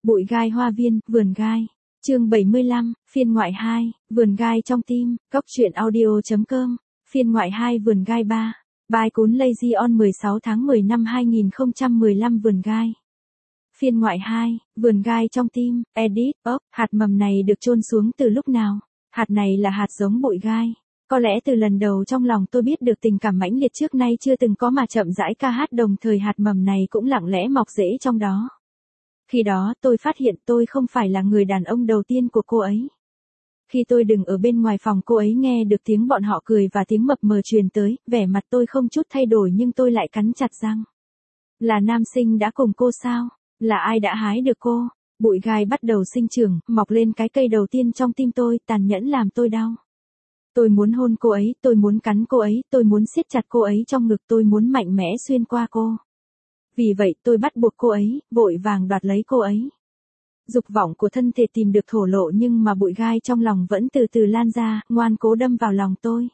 Bụi gai hoa viên, vườn gai. Chương 75, phiên ngoại 2, vườn gai trong tim, Cóc truyện audio.com, phiên ngoại 2 vườn gai 3. Bài cuốn Lazy on 16 tháng 10 năm 2015 vườn gai. Phiên ngoại 2, vườn gai trong tim, edit, hạt mầm này được chôn xuống từ lúc nào? Hạt này là hạt giống bụi gai. Có lẽ từ lần đầu trong lòng tôi biết được tình cảm mãnh liệt trước nay chưa từng có mà chậm rãi ca hát đồng thời hạt mầm này cũng lặng lẽ mọc rễ trong đó. Khi đó tôi phát hiện tôi không phải là người đàn ông đầu tiên của cô ấy. Khi tôi đứng ở bên ngoài phòng cô ấy nghe được tiếng bọn họ cười và tiếng mập mờ truyền tới, vẻ mặt tôi không chút thay đổi nhưng tôi lại cắn chặt răng. Là nam sinh đã cùng cô sao? Là ai đã hái được cô? Bụi gai bắt đầu sinh trưởng, mọc lên cái cây đầu tiên trong tim tôi, tàn nhẫn làm tôi đau. Tôi muốn hôn cô ấy, tôi muốn cắn cô ấy, tôi muốn siết chặt cô ấy trong ngực, tôi muốn mạnh mẽ xuyên qua cô. Vì vậy tôi bắt buộc cô ấy, vội vàng đoạt lấy cô ấy. Dục vọng của thân thể tìm được thổ lộ nhưng mà bụi gai trong lòng vẫn từ từ lan ra, ngoan cố đâm vào lòng tôi.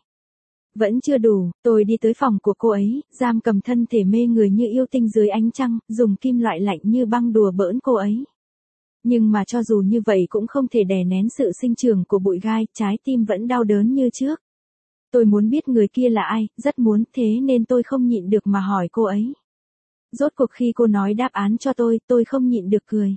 Vẫn chưa đủ, tôi đi tới phòng của cô ấy, giam cầm thân thể mê người như yêu tinh dưới ánh trăng, dùng kim loại lạnh như băng đùa bỡn cô ấy. Nhưng mà cho dù như vậy cũng không thể đè nén sự sinh trưởng của bụi gai, trái tim vẫn đau đớn như trước. Tôi muốn biết người kia là ai, rất muốn, thế nên tôi không nhịn được mà hỏi cô ấy. Rốt cuộc khi cô nói đáp án cho tôi không nhịn được cười.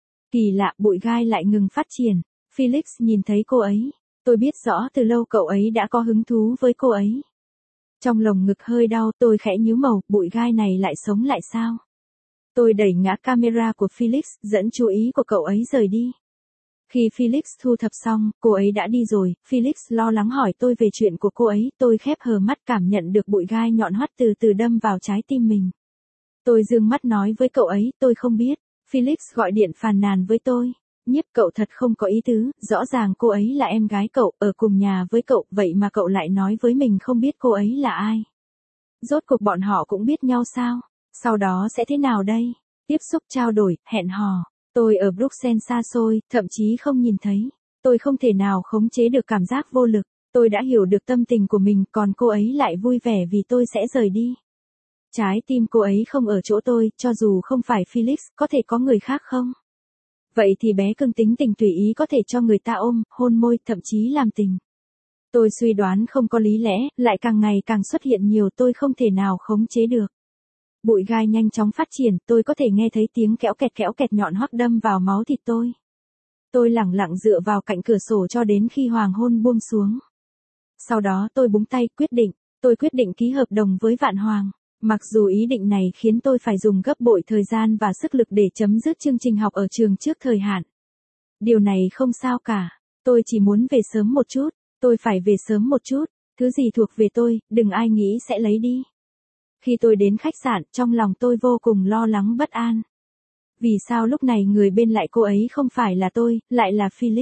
Kỳ lạ, bụi gai lại ngừng phát triển. Felix nhìn thấy cô ấy. Tôi biết rõ từ lâu cậu ấy đã có hứng thú với cô ấy. Trong lồng ngực hơi đau, tôi khẽ nhíu mày, bụi gai này lại sống lại sao? Tôi đẩy ngã camera của Felix, dẫn chú ý của cậu ấy rời đi. Khi Felix thu thập xong, cô ấy đã đi rồi, Felix lo lắng hỏi tôi về chuyện của cô ấy, tôi khép hờ mắt cảm nhận được bụi gai nhọn hoắt từ từ đâm vào trái tim mình. Tôi dương mắt nói với cậu ấy, tôi không biết. Felix gọi điện phàn nàn với tôi. Nhiếp cậu thật không có ý tứ, rõ ràng cô ấy là em gái cậu, ở cùng nhà với cậu, vậy mà cậu lại nói với mình không biết cô ấy là ai. Rốt cuộc bọn họ cũng biết nhau sao? Sau đó sẽ thế nào đây? Tiếp xúc trao đổi, hẹn hò. Tôi ở Bruxelles xa xôi, thậm chí không nhìn thấy. Tôi không thể nào khống chế được cảm giác vô lực. Tôi đã hiểu được tâm tình của mình, còn cô ấy lại vui vẻ vì tôi sẽ rời đi. Trái tim cô ấy không ở chỗ tôi, cho dù không phải Felix, có thể có người khác không? Vậy thì bé cưng tính tình tùy ý có thể cho người ta ôm, hôn môi, thậm chí làm tình. Tôi suy đoán không có lý lẽ, lại càng ngày càng xuất hiện nhiều, tôi không thể nào khống chế được. Bụi gai nhanh chóng phát triển, tôi có thể nghe thấy tiếng kéo kẹt nhọn hoắt đâm vào máu thịt tôi. Tôi lẳng lặng dựa vào cạnh cửa sổ cho đến khi hoàng hôn buông xuống. Sau đó tôi búng tay, tôi quyết định ký hợp đồng với Vạn Hoàng. Mặc dù ý định này khiến tôi phải dùng gấp bội thời gian và sức lực để chấm dứt chương trình học ở trường trước thời hạn. Điều này không sao cả, tôi chỉ muốn về sớm một chút, tôi phải về sớm một chút, thứ gì thuộc về tôi, đừng ai nghĩ sẽ lấy đi. Khi tôi đến khách sạn, trong lòng tôi vô cùng lo lắng bất an. Vì sao lúc này người bên lại cô ấy không phải là tôi, lại là Felix?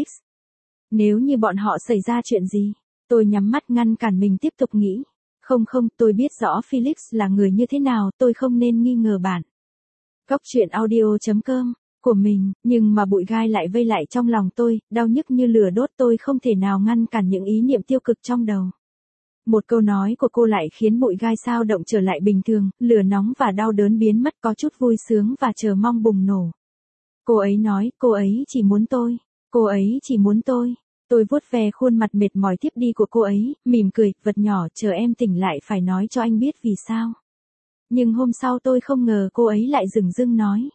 Nếu như bọn họ xảy ra chuyện gì, tôi nhắm mắt ngăn cản mình tiếp tục nghĩ. Không, tôi biết rõ Felix là người như thế nào, tôi không nên nghi ngờ bạn. Cóc truyện audio.com, của mình, nhưng mà bụi gai lại vây lại trong lòng tôi, đau nhức như lửa đốt, tôi không thể nào ngăn cản những ý niệm tiêu cực trong đầu. Một câu nói của cô lại khiến bụi gai sao động trở lại bình thường, lửa nóng và đau đớn biến mất, có chút vui sướng và chờ mong bùng nổ. Cô ấy nói, cô ấy chỉ muốn tôi, cô ấy chỉ muốn tôi. Tôi vuốt ve khuôn mặt mệt mỏi thiếp đi của cô ấy, mỉm cười, vật nhỏ, chờ em tỉnh lại phải nói cho anh biết vì sao. Nhưng hôm sau tôi không ngờ cô ấy lại dửng dưng nói.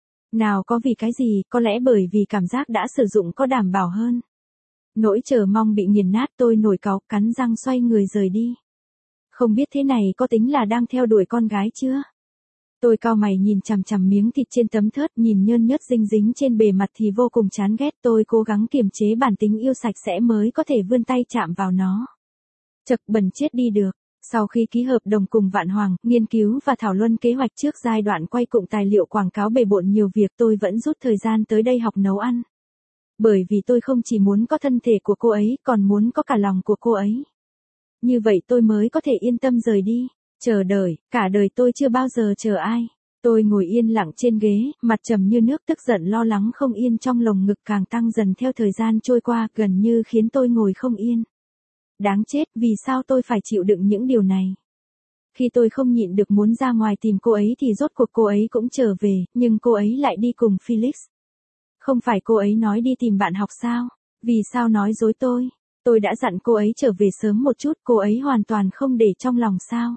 Nào có vì cái gì, có lẽ bởi vì cảm giác đã sử dụng có đảm bảo hơn. Nỗi chờ mong bị nghiền nát, tôi nổi cáu, cắn răng xoay người rời đi. Không biết thế này có tính là đang theo đuổi con gái chưa? Tôi cau mày nhìn chằm chằm miếng thịt trên tấm thớt, nhìn nhơn nhớt dinh dính trên bề mặt thì vô cùng chán ghét, tôi cố gắng kiềm chế bản tính yêu sạch sẽ mới có thể vươn tay chạm vào nó. Chật, bẩn chết đi được. Sau khi ký hợp đồng cùng Vạn Hoàng, nghiên cứu và thảo luận kế hoạch trước giai đoạn quay cụm tài liệu quảng cáo bề bộn nhiều việc, tôi vẫn rút thời gian tới đây học nấu ăn. Bởi vì tôi không chỉ muốn có thân thể của cô ấy, còn muốn có cả lòng của cô ấy. Như vậy tôi mới có thể yên tâm rời đi. Chờ đợi, cả đời tôi chưa bao giờ chờ ai. Tôi ngồi yên lặng trên ghế, mặt trầm như nước, tức giận lo lắng không yên trong lồng ngực càng tăng dần theo thời gian trôi qua, gần như khiến tôi ngồi không yên. Đáng chết, vì sao tôi phải chịu đựng những điều này? Khi tôi không nhịn được muốn ra ngoài tìm cô ấy thì rốt cuộc cô ấy cũng trở về, nhưng cô ấy lại đi cùng Felix. Không phải cô ấy nói đi tìm bạn học sao? Vì sao nói dối tôi? Tôi đã dặn cô ấy trở về sớm một chút, cô ấy hoàn toàn không để trong lòng sao?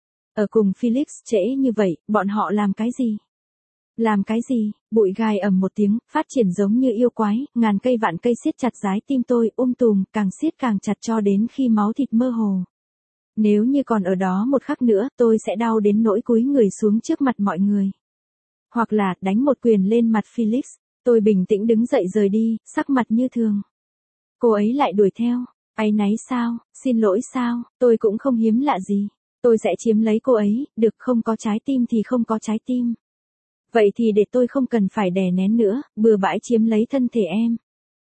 Ở cùng Felix trễ như vậy, bọn họ làm cái gì? Làm cái gì? Bụi gai ầm một tiếng, phát triển giống như yêu quái, ngàn cây vạn cây siết chặt trái tim tôi, tùm, càng siết càng chặt cho đến khi máu thịt mơ hồ. Nếu như còn ở đó một khắc nữa, tôi sẽ đau đến nỗi cúi người xuống trước mặt mọi người. Hoặc là, đánh một quyền lên mặt Felix. Tôi bình tĩnh đứng dậy rời đi, sắc mặt như thường. Cô ấy lại đuổi theo. Áy náy sao? Xin lỗi sao? Tôi cũng không hiếm lạ gì. Tôi sẽ chiếm lấy cô ấy, được không có trái tim thì không có trái tim. Vậy thì để tôi không cần phải đè nén nữa, bừa bãi chiếm lấy thân thể em.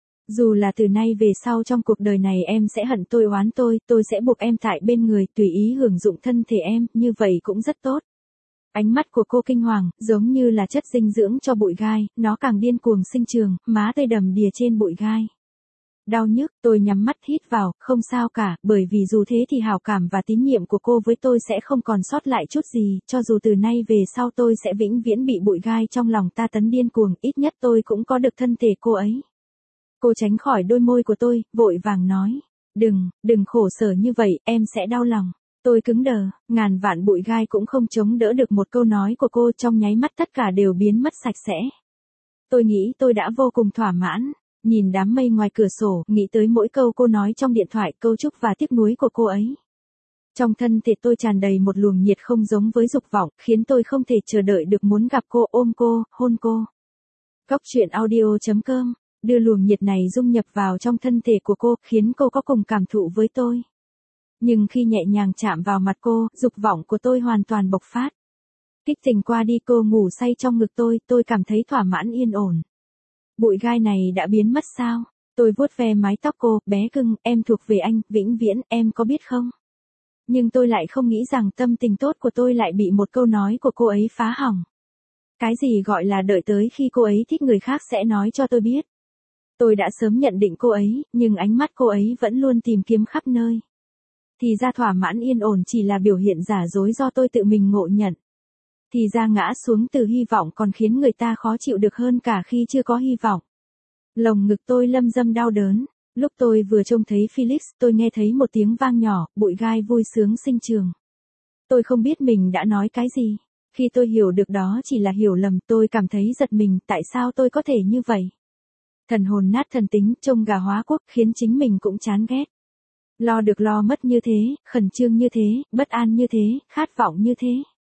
Dù là từ nay về sau trong cuộc đời này em sẽ hận tôi oán tôi sẽ buộc em tại bên người tùy ý hưởng dụng thân thể em, như vậy cũng rất tốt. Ánh mắt của cô kinh hoàng, giống như là chất dinh dưỡng cho bụi gai, nó càng điên cuồng sinh trường, má tơi đầm đìa trên bụi gai. Đau nhức, tôi nhắm mắt hít vào, không sao cả, bởi vì dù thế thì hảo cảm và tín nhiệm của cô với tôi sẽ không còn sót lại chút gì, cho dù từ nay về sau tôi sẽ vĩnh viễn bị bụi gai trong lòng ta tấn điên cuồng, ít nhất tôi cũng có được thân thể cô ấy. Cô tránh khỏi đôi môi của tôi, vội vàng nói, đừng khổ sở như vậy, em sẽ đau lòng. Tôi cứng đờ, ngàn vạn bụi gai cũng không chống đỡ được một câu nói của cô, trong nháy mắt tất cả đều biến mất sạch sẽ. Tôi nghĩ tôi đã vô cùng thỏa mãn. Nhìn đám mây ngoài cửa sổ, nghĩ tới mỗi câu cô nói trong điện thoại, câu chúc và tiếc nuối của cô ấy. Trong thân thể tôi tràn đầy một luồng nhiệt không giống với dục vọng, khiến tôi không thể chờ đợi được muốn gặp cô, ôm cô, hôn cô. Góc truyện audio.com, đưa luồng nhiệt này dung nhập vào trong thân thể của cô, khiến cô có cùng cảm thụ với tôi. Nhưng khi nhẹ nhàng chạm vào mặt cô, dục vọng của tôi hoàn toàn bộc phát. Kích tình qua đi, cô ngủ say trong ngực tôi cảm thấy thỏa mãn yên ổn. Bụi gai này đã biến mất sao? Tôi vuốt ve mái tóc cô, bé cưng, em thuộc về anh, vĩnh viễn, em có biết không? Nhưng tôi lại không nghĩ rằng tâm tình tốt của tôi lại bị một câu nói của cô ấy phá hỏng. Cái gì gọi là đợi tới khi cô ấy thích người khác sẽ nói cho tôi biết. Tôi đã sớm nhận định cô ấy, nhưng ánh mắt cô ấy vẫn luôn tìm kiếm khắp nơi. Thì ra thỏa mãn yên ổn chỉ là biểu hiện giả dối do tôi tự mình ngộ nhận. Thì ra ngã xuống từ hy vọng còn khiến người ta khó chịu được hơn cả khi chưa có hy vọng. Lồng ngực tôi lâm dâm đau đớn. Lúc tôi vừa trông thấy Felix, tôi nghe thấy một tiếng vang nhỏ, bụi gai vui sướng sinh trường. Tôi không biết mình đã nói cái gì. Khi tôi hiểu được đó chỉ là hiểu lầm, tôi cảm thấy giật mình, tại sao tôi có thể như vậy? Thần hồn nát thần tính, trông gà hóa quốc, khiến chính mình cũng chán ghét. Lo được lo mất như thế, khẩn trương như thế, bất an như thế, khát vọng như thế.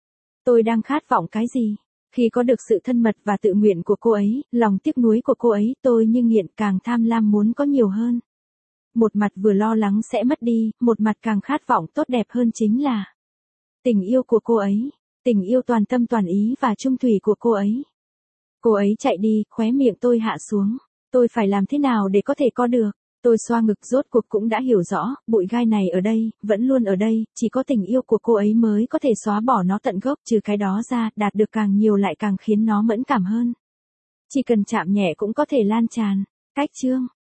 Tôi đang khát vọng cái gì? Khi có được sự thân mật và tự nguyện của cô ấy, lòng tiếc nuối của cô ấy, tôi như nghiện càng tham lam muốn có nhiều hơn. Một mặt vừa lo lắng sẽ mất đi, một mặt càng khát vọng tốt đẹp hơn chính là tình yêu của cô ấy, tình yêu toàn tâm toàn ý và trung thủy của cô ấy. Cô ấy chạy đi, khóe miệng tôi hạ xuống. Tôi phải làm thế nào để có thể có được? Tôi xoa ngực, rốt cuộc cũng đã hiểu rõ, bụi gai này ở đây, vẫn luôn ở đây, chỉ có tình yêu của cô ấy mới có thể xóa bỏ nó tận gốc, trừ cái đó ra, đạt được càng nhiều lại càng khiến nó mẫn cảm hơn. Chỉ cần chạm nhẹ cũng có thể lan tràn. Cách chương